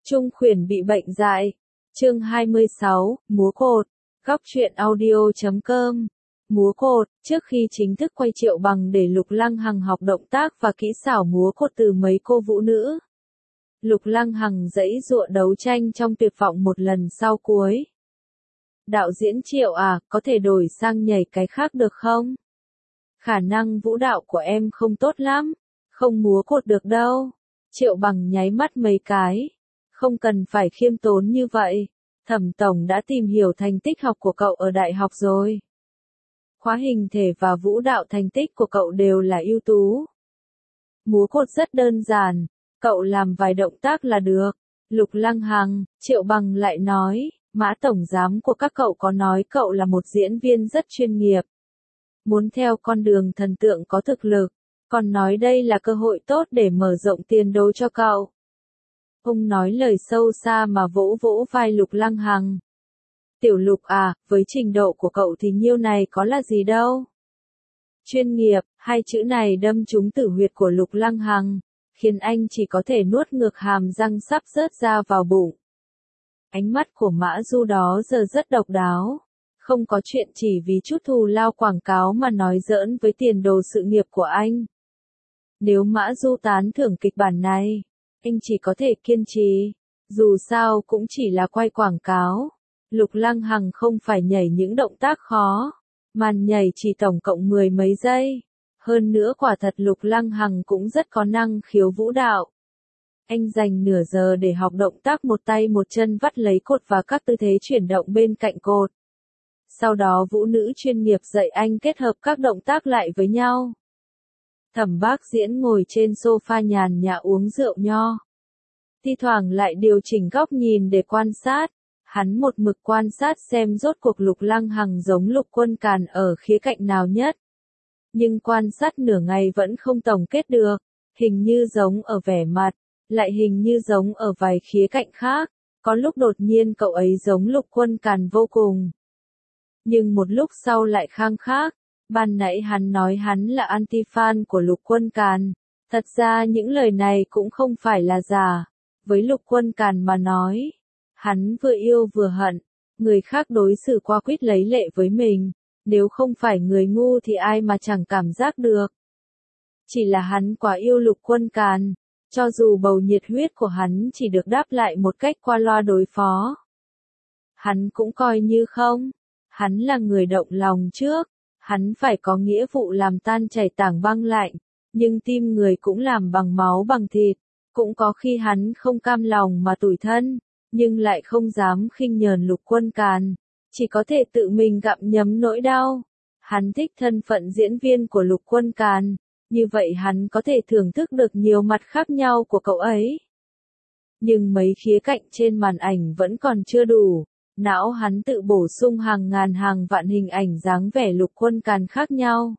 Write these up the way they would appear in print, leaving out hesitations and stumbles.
Trung Khuyển bị bệnh dại. Chương 26, múa cột. Góc truyện audio.com. Múa cột, trước khi chính thức quay Triệu Bằng để Lục Lăng Hằng học động tác và kỹ xảo múa cột từ mấy cô vũ nữ. Lục Lăng Hằng giãy giụa đấu tranh trong tuyệt vọng một lần sau cuối. Đạo diễn Triệu à, có thể đổi sang nhảy cái khác được không? Khả năng vũ đạo của em không tốt lắm, không múa cột được đâu. Triệu Bằng nháy mắt mấy cái. Không cần phải khiêm tốn như vậy. Thẩm tổng đã tìm hiểu thành tích học của cậu ở đại học rồi. Khóa hình thể và vũ đạo thành tích của cậu đều là ưu tú. Múa cột rất đơn giản, cậu làm vài động tác là được. Lục Lăng Hằng, Triệu Bằng lại nói, Mã tổng giám của các cậu có nói cậu là một diễn viên rất chuyên nghiệp. Muốn theo con đường thần tượng có thực lực, còn nói đây là cơ hội tốt để mở rộng tiền đồ cho cậu. Ông nói lời sâu xa mà vỗ vỗ vai Lục Lăng Hằng. Tiểu Lục à, với trình độ của cậu thì nhiêu này có là gì đâu. Chuyên nghiệp, hai chữ này đâm trúng tử huyệt của Lục Lăng Hằng, khiến anh chỉ có thể nuốt ngược hàm răng sắp rớt ra vào bụng. Ánh mắt của Mã Du đó giờ rất độc đáo. Không có chuyện chỉ vì chút thù lao quảng cáo mà nói giỡn với tiền đồ sự nghiệp của anh. Nếu Mã Du tán thưởng kịch bản này, anh chỉ có thể kiên trì. Dù sao cũng chỉ là quay quảng cáo. Lục Lăng Hằng không phải nhảy những động tác khó. Màn nhảy chỉ tổng cộng 10 mấy giây. Hơn nữa quả thật Lục Lăng Hằng cũng rất có năng khiếu vũ đạo. Anh dành nửa giờ để học động tác một tay một chân vắt lấy cột và các tư thế chuyển động bên cạnh cột. Sau đó vũ nữ chuyên nghiệp dạy anh kết hợp các động tác lại với nhau. Thẩm Bác Diễn ngồi trên sofa nhàn nhã uống rượu nho. Thi thoảng lại điều chỉnh góc nhìn để quan sát. Hắn một mực quan sát xem rốt cuộc Lục Lăng Hằng giống Lục Quân Càn ở khía cạnh nào nhất. Nhưng quan sát nửa ngày vẫn không tổng kết được. Hình như giống ở vẻ mặt, lại hình như giống ở vài khía cạnh khác. Có lúc đột nhiên cậu ấy giống Lục Quân Càn vô cùng. Nhưng một lúc sau lại khang khác. Ban nãy hắn nói hắn là anti-fan của Lục Quân Càn. Thật ra những lời này cũng không phải là giả. Với Lục Quân Càn mà nói, hắn vừa yêu vừa hận. Người khác đối xử qua quýt lấy lệ với mình. Nếu không phải người ngu thì ai mà chẳng cảm giác được. Chỉ là hắn quá yêu Lục Quân Càn. Cho dù bầu nhiệt huyết của hắn chỉ được đáp lại một cách qua loa đối phó. Hắn cũng coi như không. Hắn là người động lòng trước. Hắn phải có nghĩa vụ làm tan chảy tảng băng lạnh. Nhưng tim người cũng làm bằng máu bằng thịt. Cũng có khi hắn không cam lòng mà tủi thân. Nhưng lại không dám khinh nhờn Lục Quân Càn. Chỉ có thể tự mình gặm nhấm nỗi đau. Hắn thích thân phận diễn viên của Lục Quân Càn. Như vậy hắn có thể thưởng thức được nhiều mặt khác nhau của cậu ấy. Nhưng mấy khía cạnh trên màn ảnh vẫn còn chưa đủ. Não hắn tự bổ sung hàng ngàn hàng vạn hình ảnh dáng vẻ Lục Quân Càn khác nhau.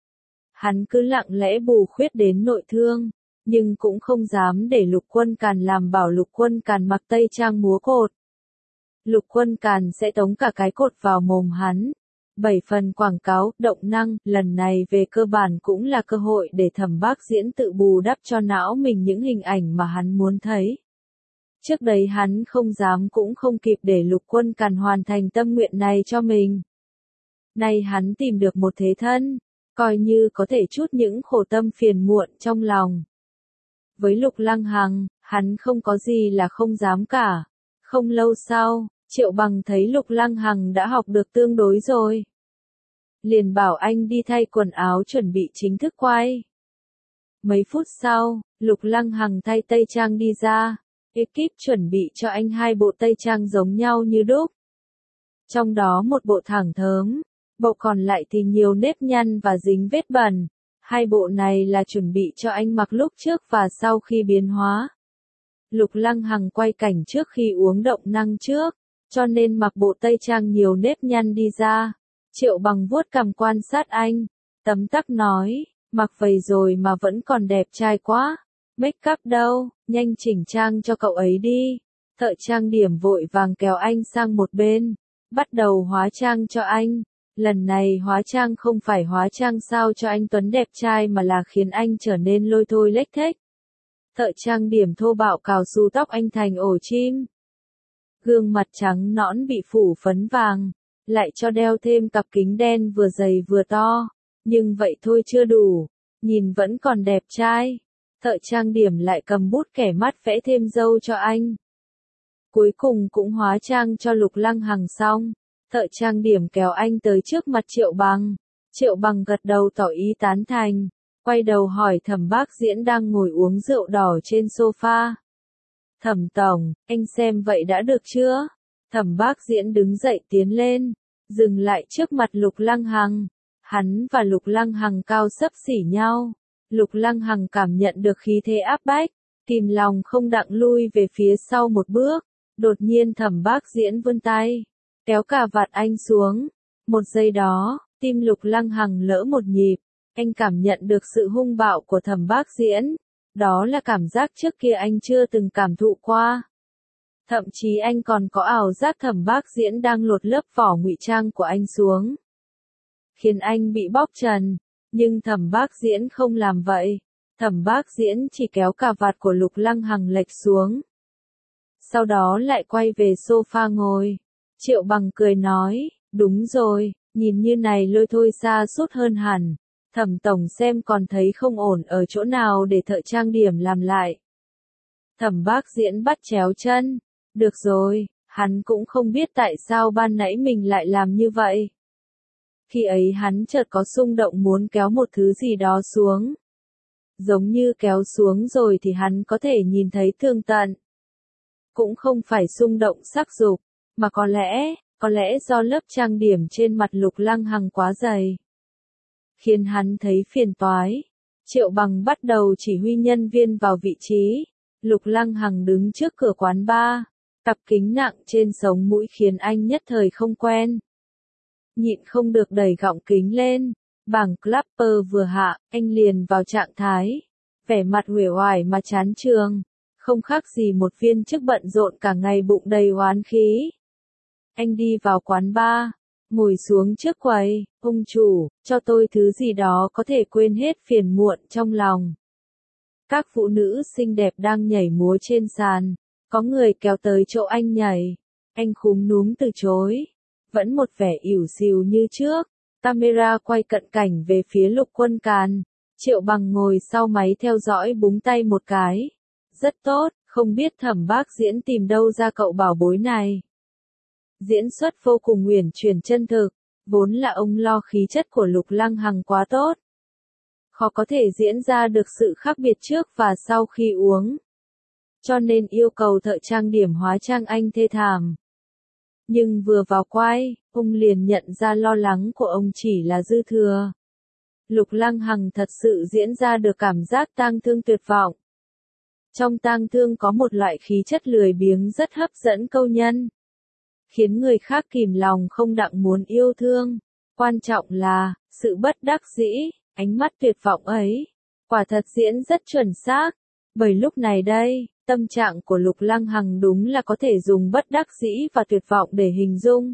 Hắn cứ lặng lẽ bù khuyết đến nội thương, nhưng cũng không dám để Lục Quân Càn làm bảo Lục Quân Càn mặc tây trang múa cột. Lục Quân Càn sẽ tống cả cái cột vào mồm hắn. 7 phần quảng cáo, động năng, lần này về cơ bản cũng là cơ hội để Thẩm Bác Diễn tự bù đắp cho não mình những hình ảnh mà hắn muốn thấy. Trước đấy hắn không dám cũng không kịp để Lục Quân Càn hoàn thành tâm nguyện này cho mình. Nay hắn tìm được một thế thân, coi như có thể trút những khổ tâm phiền muộn trong lòng. Với Lục Lăng Hằng, hắn không có gì là không dám cả. Không lâu sau, Triệu Bằng thấy Lục Lăng Hằng đã học được tương đối rồi. Liền bảo anh đi thay quần áo chuẩn bị chính thức quay. Mấy phút sau, Lục Lăng Hằng thay tây trang đi ra. Ekip chuẩn bị cho anh 2 bộ tây trang giống nhau như đúc. Trong đó một bộ thẳng thớm, bộ còn lại thì nhiều nếp nhăn và dính vết bẩn. 2 bộ này là chuẩn bị cho anh mặc lúc trước và sau khi biến hóa. Lục Lăng Hằng quay cảnh trước khi uống động năng trước, cho nên mặc bộ tây trang nhiều nếp nhăn đi ra. Triệu Bằng vuốt cằm quan sát anh, tấm tắc nói, mặc vậy rồi mà vẫn còn đẹp trai quá. Make up đâu, nhanh chỉnh trang cho cậu ấy đi. Thợ trang điểm vội vàng kéo anh sang một bên, bắt đầu hóa trang cho anh. Lần này hóa trang không phải hóa trang sao cho anh Tuấn đẹp trai mà là khiến anh trở nên lôi thôi lếch thếch. Thợ trang điểm thô bạo cào xù tóc anh thành ổ chim. Gương mặt trắng nõn bị phủ phấn vàng, lại cho đeo thêm cặp kính đen vừa dày vừa to. Nhưng vậy thôi chưa đủ, nhìn vẫn còn đẹp trai. Thợ trang điểm lại cầm bút kẻ mắt vẽ thêm râu cho anh. Cuối cùng cũng hóa trang cho Lục Lăng Hằng xong. Thợ trang điểm kéo anh tới trước mặt Triệu Bằng. Triệu Bằng gật đầu tỏ ý tán thành. Quay đầu hỏi Thẩm Bác Diễn đang ngồi uống rượu đỏ trên sofa. Thẩm tổng, anh xem vậy đã được chưa? Thẩm Bác Diễn đứng dậy tiến lên, dừng lại trước mặt Lục Lăng Hằng. Hắn và Lục Lăng Hằng cao xấp xỉ nhau. Lục Lăng Hằng cảm nhận được khí thế áp bách, kìm lòng không đặng lui về phía sau một bước. Đột nhiên Thẩm Bác Diễn vươn tay, kéo cà vạt anh xuống. Một giây đó, tim Lục Lăng Hằng lỡ một nhịp. Anh cảm nhận được sự hung bạo của Thẩm Bác Diễn. Đó là cảm giác trước kia anh chưa từng cảm thụ qua. Thậm chí anh còn có ảo giác Thẩm Bác Diễn đang lột lớp vỏ ngụy trang của anh xuống, khiến anh bị bóc trần. Nhưng Thẩm Bác Diễn không làm vậy. Thẩm Bác Diễn chỉ kéo cà vạt của Lục Lăng Hằng lệch xuống. Sau đó lại quay về sofa ngồi. Triệu Bằng cười nói, đúng rồi, nhìn như này lôi thôi xa sút hơn hẳn. Thẩm tổng xem còn thấy không ổn ở chỗ nào để thợ trang điểm làm lại. Thẩm Bác Diễn bắt chéo chân. Được rồi, hắn cũng không biết tại sao ban nãy mình lại làm như vậy. Khi ấy hắn chợt có xung động muốn kéo một thứ gì đó xuống. Giống như kéo xuống rồi thì hắn có thể nhìn thấy tường tận. Cũng không phải xung động sắc dục, mà có lẽ do lớp trang điểm trên mặt Lục Lăng Hằng quá dày, khiến hắn thấy phiền toái. Triệu Bằng bắt đầu chỉ huy nhân viên vào vị trí. Lục Lăng Hằng đứng trước cửa quán bar, cặp kính nặng trên sống mũi khiến anh nhất thời không quen. Nhịn không được đẩy gọng kính lên, bảng clapper vừa hạ, anh liền vào trạng thái, vẻ mặt uể oải mà chán chường, không khác gì một viên chức bận rộn cả ngày bụng đầy oán khí. Anh đi vào quán bar, ngồi xuống trước quầy, ông chủ, cho tôi thứ gì đó có thể quên hết phiền muộn trong lòng. Các phụ nữ xinh đẹp đang nhảy múa trên sàn, có người kéo tới chỗ anh nhảy, anh khúm núm từ chối, vẫn một vẻ ỉu xìu như trước. Camera quay cận cảnh về phía Lục Quân Càn, Triệu Bằng ngồi sau máy theo dõi búng tay một cái. Rất tốt, không biết Thẩm Bác Diễn tìm đâu ra cậu bảo bối này. Diễn xuất vô cùng uyển chuyển chân thực, vốn là ông lo khí chất của Lục Lăng Hằng quá tốt. Khó có thể diễn ra được sự khác biệt trước và sau khi uống. Cho nên yêu cầu thợ trang điểm hóa trang anh thê thảm. Nhưng vừa vào quay, ông liền nhận ra lo lắng của ông chỉ là dư thừa. Lục Lăng Hằng thật sự diễn ra được cảm giác tang thương tuyệt vọng. Trong tang thương có một loại khí chất lười biếng rất hấp dẫn câu nhân, khiến người khác kìm lòng không đặng muốn yêu thương. Quan trọng là, sự bất đắc dĩ, ánh mắt tuyệt vọng ấy, quả thật diễn rất chuẩn xác. Bởi lúc này đây, tâm trạng của Lục Lăng Hằng đúng là có thể dùng bất đắc dĩ và tuyệt vọng để hình dung.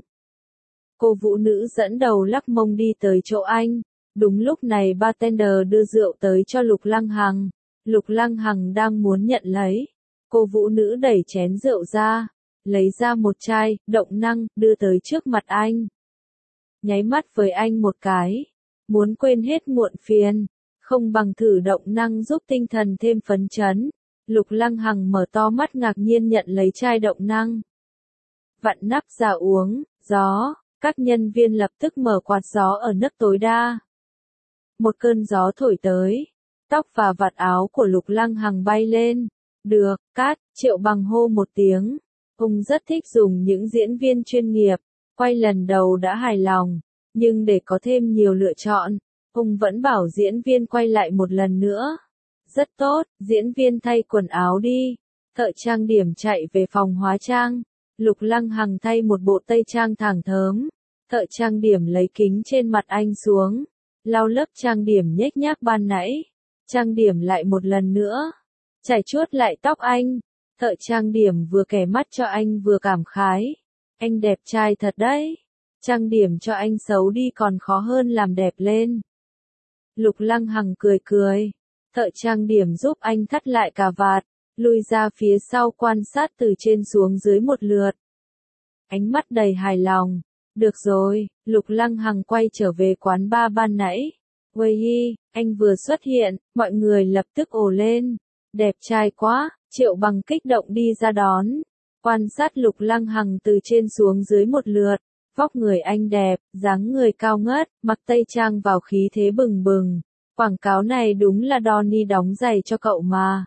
Cô vũ nữ dẫn đầu lắc mông đi tới chỗ anh. Đúng lúc này bartender đưa rượu tới cho Lục Lăng Hằng. Lục Lăng Hằng đang muốn nhận lấy. Cô vũ nữ đẩy chén rượu ra, lấy ra một chai, động năng, đưa tới trước mặt anh. Nháy mắt với anh một cái. Muốn quên hết muộn phiền, không bằng thử động năng giúp tinh thần thêm phấn chấn. Lục Lăng Hằng mở to mắt ngạc nhiên nhận lấy chai động năng. Vặn nắp ra uống, gió, các nhân viên lập tức mở quạt gió ở nấc tối đa. Một cơn gió thổi tới, tóc và vạt áo của Lục Lăng Hằng bay lên. Được, cát, Triệu Bằng hô một tiếng. Ông rất thích dùng những diễn viên chuyên nghiệp, quay lần đầu đã hài lòng, nhưng để có thêm nhiều lựa chọn, ông vẫn bảo diễn viên quay lại một lần nữa. Rất tốt, diễn viên thay quần áo đi. Thợ trang điểm chạy về phòng hóa trang. Lục Lăng Hằng thay một bộ tây trang thẳng thớm. Thợ trang điểm lấy kính trên mặt anh xuống, lau lớp trang điểm nhếch nhác ban nãy. Trang điểm lại một lần nữa, chải chuốt lại tóc anh. Thợ trang điểm vừa kẻ mắt cho anh vừa cảm khái. Anh đẹp trai thật đấy. Trang điểm cho anh xấu đi còn khó hơn làm đẹp lên. Lục Lăng Hằng cười cười. Thợ trang điểm giúp anh thắt lại cà vạt, lùi ra phía sau quan sát từ trên xuống dưới một lượt. Ánh mắt đầy hài lòng. Được rồi, Lục Lăng Hằng quay trở về quán bar ban nãy. Wei, anh vừa xuất hiện, mọi người lập tức ồ lên. Đẹp trai quá, Triệu Bằng kích động đi ra đón. Quan sát Lục Lăng Hằng từ trên xuống dưới một lượt. Vóc người anh đẹp, dáng người cao ngất, mặc tây trang vào khí thế bừng bừng. Quảng cáo này đúng là Donnie đóng giày cho cậu mà.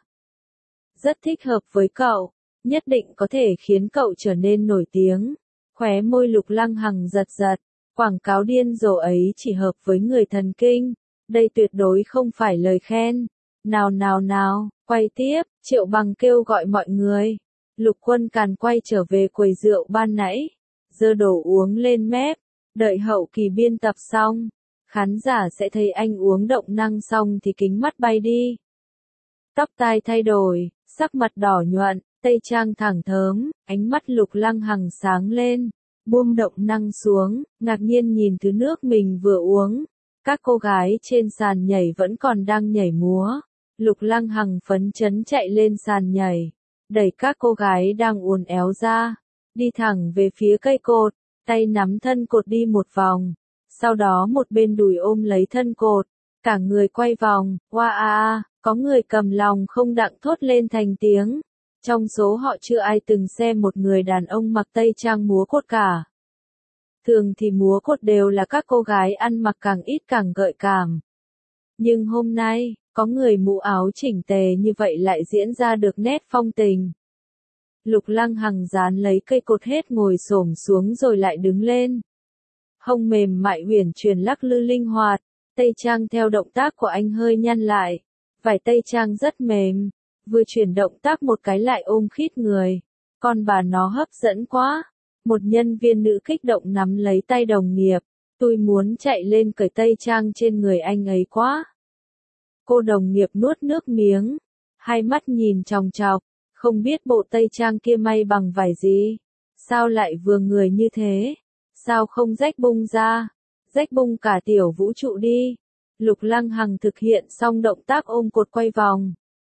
Rất thích hợp với cậu, nhất định có thể khiến cậu trở nên nổi tiếng. Khóe môi Lục Lăng Hằng giật giật, quảng cáo điên rồ ấy chỉ hợp với người thần kinh. Đây tuyệt đối không phải lời khen. Nào nào nào, quay tiếp, Triệu Bằng kêu gọi mọi người. Lục Quân Càn quay trở về quầy rượu ban nãy, giơ đồ uống lên mép, đợi hậu kỳ biên tập xong. Khán giả sẽ thấy anh uống động năng xong thì kính mắt bay đi. Tóc tai thay đổi, sắc mặt đỏ nhuận, tây trang thẳng thớm, ánh mắt Lục Lăng Hằng sáng lên, buông động năng xuống, ngạc nhiên nhìn thứ nước mình vừa uống. Các cô gái trên sàn nhảy vẫn còn đang nhảy múa. Lục Lăng Hằng phấn chấn chạy lên sàn nhảy, đẩy các cô gái đang uốn éo ra, đi thẳng về phía cây cột, tay nắm thân cột đi một vòng. Sau đó một bên đùi ôm lấy thân cột, cả người quay vòng, wow, có người cầm lòng không đặng thốt lên thành tiếng. Trong số họ chưa ai từng xem một người đàn ông mặc tây trang múa cột cả. Thường thì múa cột đều là các cô gái ăn mặc càng ít càng gợi cảm. Nhưng hôm nay, có người mũ áo chỉnh tề như vậy lại diễn ra được nét phong tình. Lục Lăng Hằng dán lấy cây cột hết ngồi xổm xuống rồi lại đứng lên. Hông mềm mại uyển chuyển lắc lư linh hoạt, tây trang theo động tác của anh hơi nhăn lại. Vải tây trang rất mềm, vừa chuyển động tác một cái lại ôm khít người. Con bà nó hấp dẫn quá. Một nhân viên nữ kích động nắm lấy tay đồng nghiệp. Tôi muốn chạy lên cởi tây trang trên người anh ấy quá. Cô đồng nghiệp nuốt nước miếng, hai mắt nhìn chòng chọc, không biết bộ tây trang kia may bằng vải gì. Sao lại vừa người như thế? Sao không rách bung ra? Rách bung cả tiểu vũ trụ đi. Lục Lăng Hằng thực hiện xong động tác ôm cột quay vòng.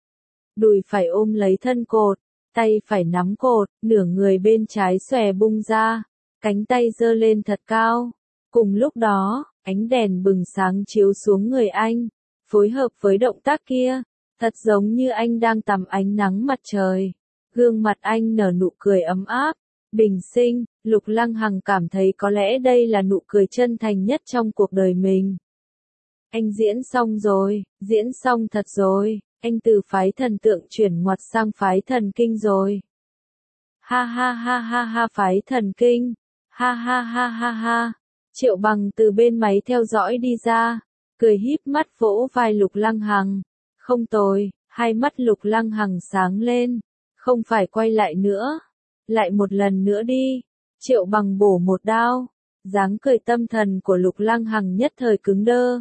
Đùi phải ôm lấy thân cột, tay phải nắm cột, nửa người bên trái xòe bung ra, cánh tay giơ lên thật cao. Cùng lúc đó, ánh đèn bừng sáng chiếu xuống người anh, phối hợp với động tác kia, thật giống như anh đang tắm ánh nắng mặt trời. Gương mặt anh nở nụ cười ấm áp, bình sinh. Lục Lăng Hằng cảm thấy có lẽ đây là nụ cười chân thành nhất trong cuộc đời mình. Anh diễn xong rồi, diễn xong thật rồi, anh từ phái thần tượng chuyển ngoặt sang phái thần kinh rồi. Ha ha ha ha ha, phái thần kinh, ha ha ha ha ha. Triệu Bằng từ bên máy theo dõi đi ra, cười híp mắt vỗ vai Lục Lăng Hằng. Không tồi, hai mắt Lục Lăng Hằng sáng lên, không phải quay lại nữa, lại một lần nữa đi. Triệu Bằng bổ một đao, dáng cười tâm thần của Lục Lăng Hằng nhất thời cứng đơ.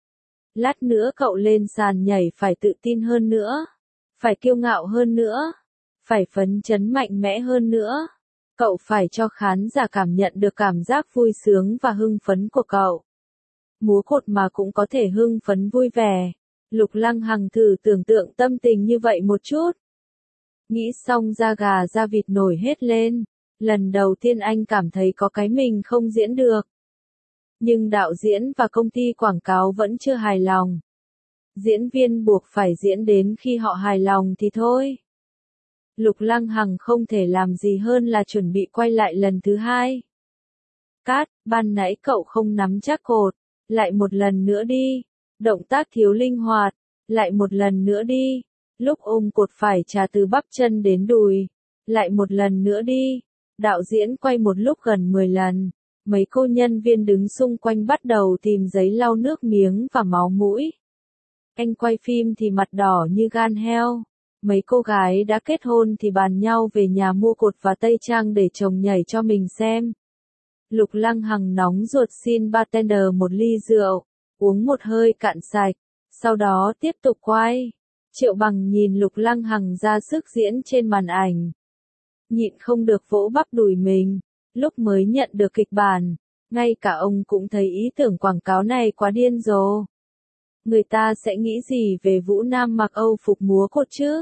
Lát nữa cậu lên sàn nhảy phải tự tin hơn nữa, phải kiêu ngạo hơn nữa, phải phấn chấn mạnh mẽ hơn nữa. Cậu phải cho khán giả cảm nhận được cảm giác vui sướng và hưng phấn của cậu. Múa cột mà cũng có thể hưng phấn vui vẻ. Lục Lăng Hằng thử tưởng tượng tâm tình như vậy một chút. Nghĩ xong da gà da vịt nổi hết lên. Lần đầu tiên anh cảm thấy có cái mình không diễn được. Nhưng đạo diễn và công ty quảng cáo vẫn chưa hài lòng. Diễn viên buộc phải diễn đến khi họ hài lòng thì thôi. Lục Lăng Hằng không thể làm gì hơn là chuẩn bị quay lại lần thứ hai. Cát, ban nãy cậu không nắm chắc cột, lại một lần nữa đi. Động tác thiếu linh hoạt, lại một lần nữa đi. Lúc ôm cột phải trà từ bắp chân đến đùi, lại một lần nữa đi. Đạo diễn quay một lúc gần 10 lần. Mấy cô nhân viên đứng xung quanh bắt đầu tìm giấy lau nước miếng và máu mũi. Anh quay phim thì mặt đỏ như gan heo. Mấy cô gái đã kết hôn thì bàn nhau về nhà mua cột và tây trang để chồng nhảy cho mình xem. Lục Lăng Hằng nóng ruột xin bartender một ly rượu, uống một hơi cạn sạch, sau đó tiếp tục quay. Triệu Bằng nhìn Lục Lăng Hằng ra sức diễn trên màn ảnh. Nhịn không được vỗ bắp đùi mình. Lúc mới nhận được kịch bản, ngay cả ông cũng thấy ý tưởng quảng cáo này quá điên rồ. người ta sẽ nghĩ gì về Vũ Nam mặc Âu phục múa cột chứ?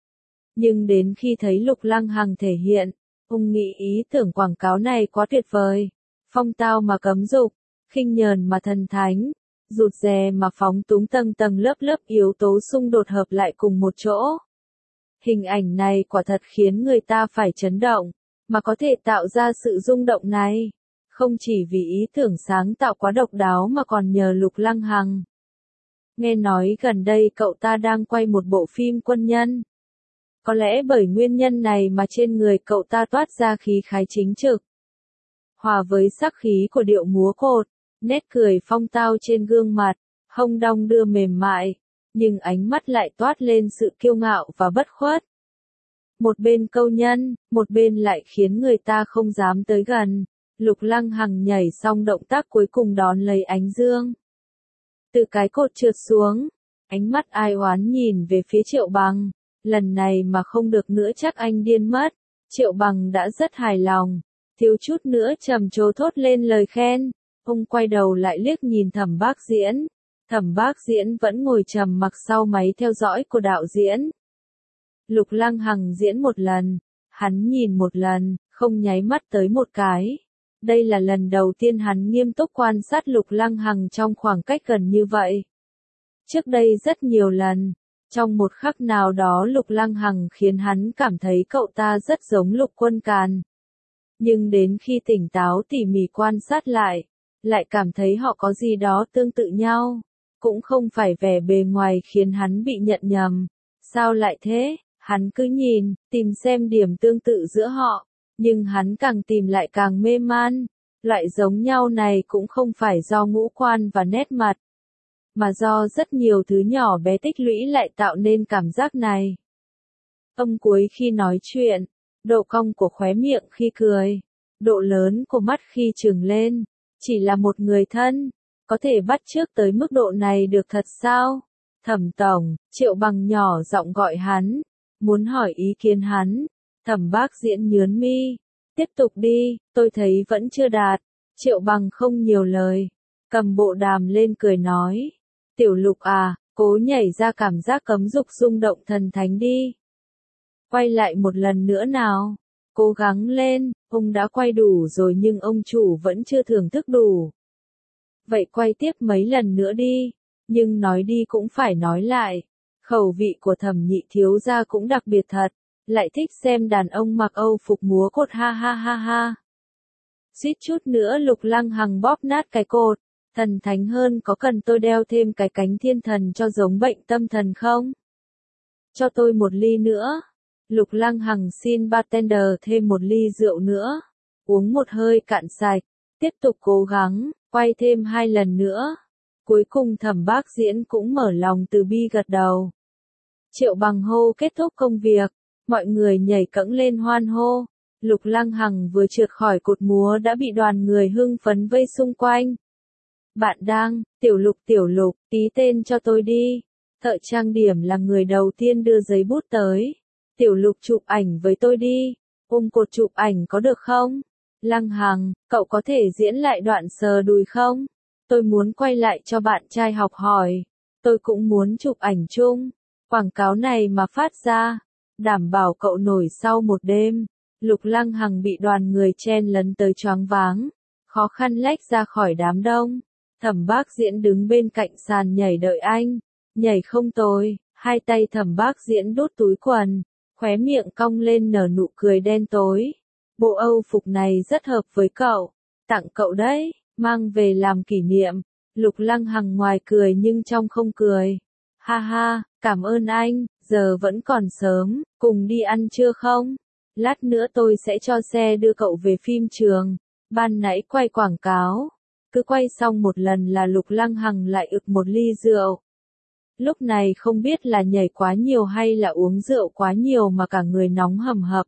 Nhưng đến khi thấy Lục Lăng Hằng thể hiện, ông nghĩ ý tưởng quảng cáo này quá tuyệt vời. Phong tao mà cấm dục, khinh nhờn mà thần thánh, rụt rè mà phóng túng, tầng tầng lớp lớp yếu tố xung đột hợp lại cùng một chỗ. Hình ảnh này quả thật khiến người ta phải chấn động, mà có thể tạo ra sự rung động này, không chỉ vì ý tưởng sáng tạo quá độc đáo mà còn nhờ Lục Lăng Hằng. Nghe nói gần đây cậu ta đang quay một bộ phim quân nhân. Có lẽ bởi nguyên nhân này mà trên người cậu ta toát ra khí khái chính trực. Hòa với sắc khí của điệu múa cột, nét cười phong tao trên gương mặt, hông đong đưa mềm mại, nhưng ánh mắt lại toát lên sự kiêu ngạo và bất khuất. Một bên câu nhân, một bên lại khiến người ta không dám tới gần. Lục Lăng Hằng nhảy xong động tác cuối cùng đón lấy ánh dương. Từ cái cột trượt xuống, ánh mắt ai oán nhìn về phía Triệu Bằng. Lần này mà không được nữa chắc anh điên mất. Triệu Bằng đã rất hài lòng, thiếu chút nữa trầm trồ thốt lên lời khen. Ông quay đầu lại liếc nhìn Thẩm Bác Diễn. Thẩm Bác Diễn vẫn ngồi trầm mặc sau máy theo dõi của đạo diễn. Lục Lăng Hằng diễn một lần, hắn nhìn một lần, không nháy mắt tới một cái. Đây là lần đầu tiên hắn nghiêm túc quan sát Lục Lăng Hằng trong khoảng cách gần như vậy. Trước đây rất nhiều lần, trong một khắc nào đó Lục Lăng Hằng khiến hắn cảm thấy cậu ta rất giống Lục Quân Càn. Nhưng đến khi tỉnh táo tỉ mỉ quan sát lại cảm thấy họ có gì đó tương tự nhau. Cũng không phải vẻ bề ngoài khiến hắn bị nhận nhầm. Sao lại thế? Hắn cứ nhìn, tìm xem điểm tương tự giữa họ. Nhưng hắn càng tìm lại càng mê man. Loại giống nhau này cũng không phải do ngũ quan và nét mặt, mà do rất nhiều thứ nhỏ bé tích lũy lại tạo nên cảm giác này. Âm cuối khi nói chuyện, độ cong của khóe miệng khi cười, độ lớn của mắt khi trừng lên, chỉ là một người thân, có thể bắt chước tới mức độ này được thật sao? Thẩm tổng, Triệu Bằng nhỏ giọng gọi hắn, muốn hỏi ý kiến hắn. Thẩm Bác Diễn nhướng mi, tiếp tục đi, tôi thấy vẫn chưa đạt. Triệu Bằng không nhiều lời, cầm bộ đàm lên cười nói, Tiểu Lục à, cố nhảy ra cảm giác cấm dục rung động thần thánh đi. Quay lại một lần nữa nào, cố gắng lên, ông đã quay đủ rồi nhưng ông chủ vẫn chưa thưởng thức đủ. Vậy quay tiếp mấy lần nữa đi, nhưng nói đi cũng phải nói lại, khẩu vị của Thẩm nhị thiếu gia cũng đặc biệt thật, lại thích xem đàn ông mặc Âu phục múa cột ha ha ha ha. Suýt chút nữa Lục Lăng Hằng bóp nát cái cột, thần thánh hơn có cần tôi đeo thêm cái cánh thiên thần cho giống bệnh tâm thần không? Cho tôi một ly nữa. Lục Lăng Hằng xin bartender thêm một ly rượu nữa. Uống một hơi cạn sạch, tiếp tục cố gắng, quay thêm 2 lần nữa. Cuối cùng Thẩm Bác Diễn cũng mở lòng từ bi gật đầu. Triệu Bằng hô kết thúc công việc, mọi người nhảy cẫng lên hoan hô. Lục Lăng Hằng vừa trượt khỏi cột múa đã bị đoàn người hưng phấn vây xung quanh. Bạn đang, Tiểu Lục, ký tên cho tôi đi. Thợ trang điểm là người đầu tiên đưa giấy bút tới. Tiểu Lục chụp ảnh với tôi đi. Ôm cột chụp ảnh có được không? Lăng Hằng, cậu có thể diễn lại đoạn sờ đùi không? Tôi muốn quay lại cho bạn trai học hỏi. Tôi cũng muốn chụp ảnh chung. Quảng cáo này mà phát ra, đảm bảo cậu nổi sau một đêm. Lục Lăng Hằng bị đoàn người chen lấn tới choáng váng, khó khăn lách ra khỏi đám đông. Thẩm Bác Diễn đứng bên cạnh sàn nhảy đợi anh. Nhảy không tồi, hai tay Thẩm Bác Diễn đút túi quần, khóe miệng cong lên nở nụ cười đen tối. Bộ Âu phục này rất hợp với cậu, tặng cậu đấy, mang về làm kỷ niệm. Lục Lăng Hằng ngoài cười nhưng trong không cười. Ha ha, cảm ơn anh, giờ vẫn còn sớm, cùng đi ăn trưa không? Lát nữa tôi sẽ cho xe đưa cậu về phim trường. Ban nãy quay quảng cáo, cứ quay xong một lần là Lục Lăng Hằng lại ực một ly rượu. Lúc này không biết là nhảy quá nhiều hay là uống rượu quá nhiều mà cả người nóng hầm hập.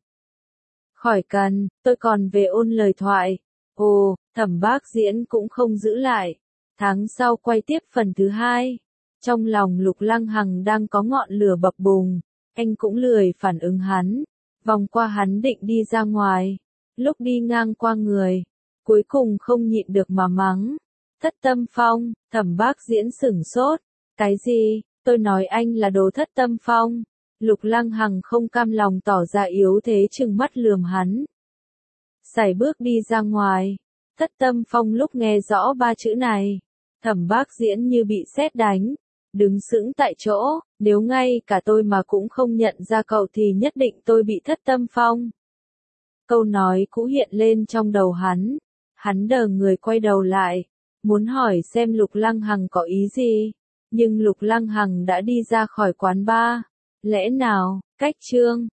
Khỏi cần, tôi còn về ôn lời thoại. Ồ, Thẩm Bác Diễn cũng không giữ lại. Tháng sau quay tiếp phần thứ 2. Trong lòng Lục Lăng Hằng đang có ngọn lửa bập bùng. Anh cũng lười phản ứng hắn. Vòng qua hắn định đi ra ngoài. Lúc đi ngang qua người, cuối cùng không nhịn được mà mắng. Thất Tâm Phong, Thẩm Bác Diễn sửng sốt. Cái gì? Tôi nói anh là đồ thất tâm phong. Lục Lăng Hằng không cam lòng tỏ ra yếu thế trừng mắt lườm hắn. Sải bước đi ra ngoài. Thất tâm phong lúc nghe rõ ba chữ này. Thẩm Bác Diễn như bị sét đánh. Đứng sững tại chỗ, nếu ngay cả tôi mà cũng không nhận ra cậu thì nhất định tôi bị thất tâm phong. Câu nói cũ hiện lên trong đầu hắn. Hắn đờ người quay đầu lại. Muốn hỏi xem Lục Lăng Hằng có ý gì. Nhưng Lục Lăng Hằng đã đi ra khỏi quán bar. Lẽ nào, cách chương